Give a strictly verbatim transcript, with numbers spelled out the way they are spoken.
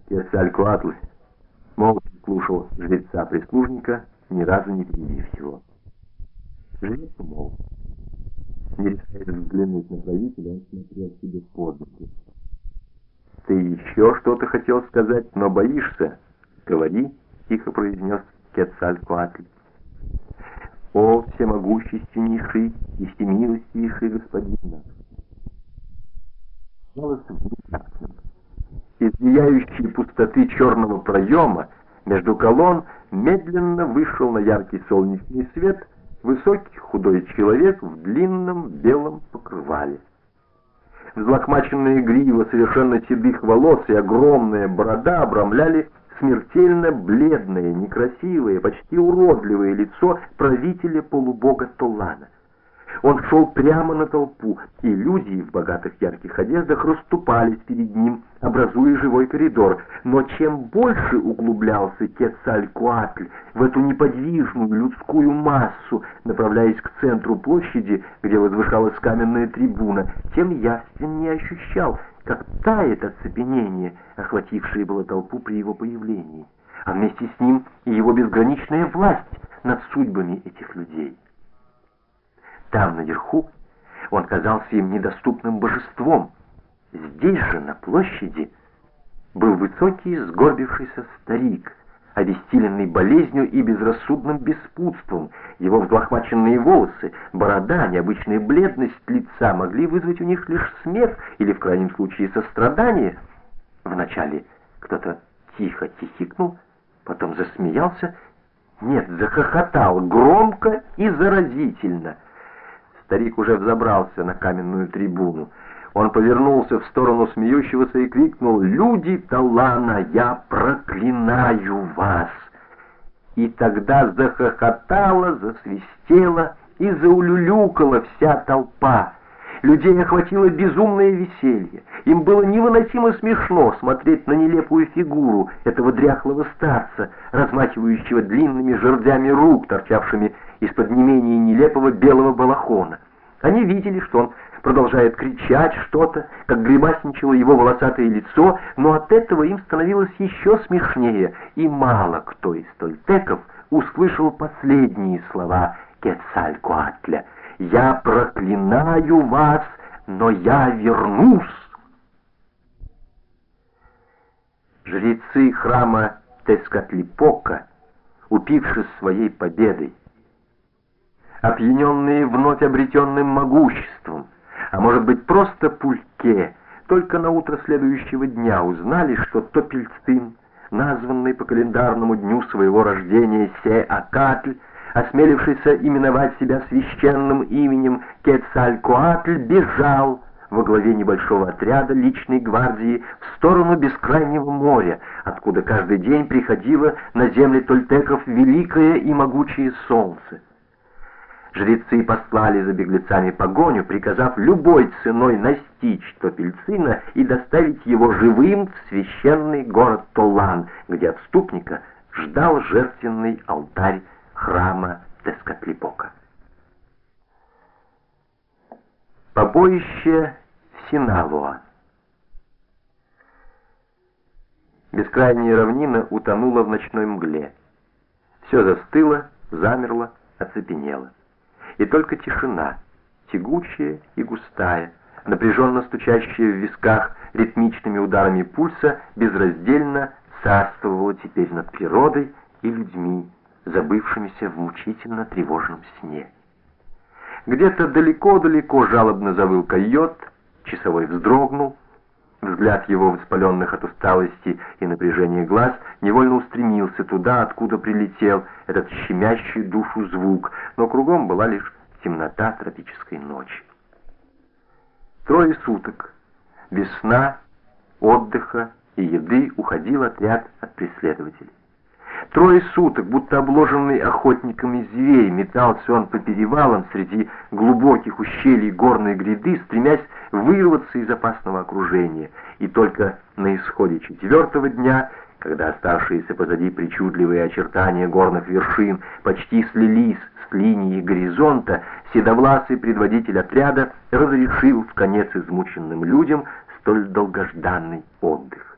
Кецалькоатль молча слушал жреца-прислужника, ни разу не перебив его. Жрец умолк. Не решаясь взглянуть на правителя, он смотрел себе под ноги. «Ты еще что-то хотел сказать, но боишься? Говори», — тихо произнес Кецалькоатль. «О, всемогущественнейший и всемилостивейший господин наш!» Голос внезапным. Из зияющей пустоты черного проема между колонн медленно вышел на яркий солнечный свет высокий худой человек в длинном белом покрывале. Взлохмаченная грива совершенно седых волос и огромная борода обрамляли смертельно бледное, некрасивое, почти уродливое лицо правителя полубога Толлана. Он шел прямо на толпу, и люди в богатых ярких одеждах расступались перед ним, образуя живой коридор. Но чем больше углублялся Кецалькоатль в эту неподвижную людскую массу, направляясь к центру площади, где возвышалась каменная трибуна, тем явственнее ощущал, как тает оцепенение, охватившее было толпу при его появлении, а вместе с ним и его безграничная власть над судьбами этих людей. Там, наверху, он казался им недоступным божеством. Здесь же, на площади, был высокий, сгорбившийся старик, обессиленный болезнью и безрассудным беспутством. Его взлохмаченные волосы, борода, необычная бледность лица могли вызвать у них лишь смех или, в крайнем случае, сострадание. Вначале кто-то тихо хихикнул, потом засмеялся, нет, захохотал громко и заразительно. Старик уже взобрался на каменную трибуну. Он повернулся в сторону смеющегося и крикнул: «Люди Толлана, я проклинаю вас!» И тогда захохотала, засвистела и заулюлюкала вся толпа. Людей охватило безумное веселье. Им было невыносимо смешно смотреть на нелепую фигуру этого дряхлого старца, размахивающего длинными жердями рук, торчавшими из-под не менее нелепого белого балахона. Они видели, что он продолжает кричать что-то, как гримасничало его волосатое лицо, но от этого им становилось еще смешнее, и мало кто из тольтеков услышал последние слова Кецалькоатля: «Я проклинаю вас, но я вернусь». Жрецы храма Тецкатлипока, упившись своей победой, опьяненные вновь обретенным могуществом, а может быть просто пульке, только на утро следующего дня узнали, что Топельцин, названный по календарному дню своего рождения Се-Акатль, осмелившийся именовать себя священным именем Кецалькоатль, бежал во главе небольшого отряда личной гвардии в сторону бескрайнего моря, откуда каждый день приходило на земли тольтеков великое и могучее солнце. Жрецы послали за беглецами погоню, приказав любой ценой настичь Топельцина и доставить его живым в священный город Толлан, где отступника ждал жертвенный алтарь храма Тецкатлипока. Побоище Синалуа. Бескрайняя равнина утонула в ночной мгле. Все застыло, замерло, оцепенело. И только тишина, тягучая и густая, напряженно стучащая в висках ритмичными ударами пульса, безраздельно царствовала теперь над природой и людьми, забывшимися в мучительно тревожном сне. Где-то далеко-далеко жалобно завыл койот, часовой вздрогнул, взгляд его, воспаленных от усталости и напряжения глаз, невольно устремился туда, откуда прилетел этот щемящий душу звук, но кругом была лишь темнота тропической ночи. Трое суток, без сна, отдыха и еды, уходил отряд от преследователей. Трое суток, будто обложенный охотниками зверь, метался он по перевалам среди глубоких ущелий горной гряды, стремясь вырваться из опасного окружения. И только на исходе четвертого дня, когда оставшиеся позади причудливые очертания горных вершин почти слились с линией горизонта, седовласый предводитель отряда разрешил вконец измученным людям столь долгожданный отдых.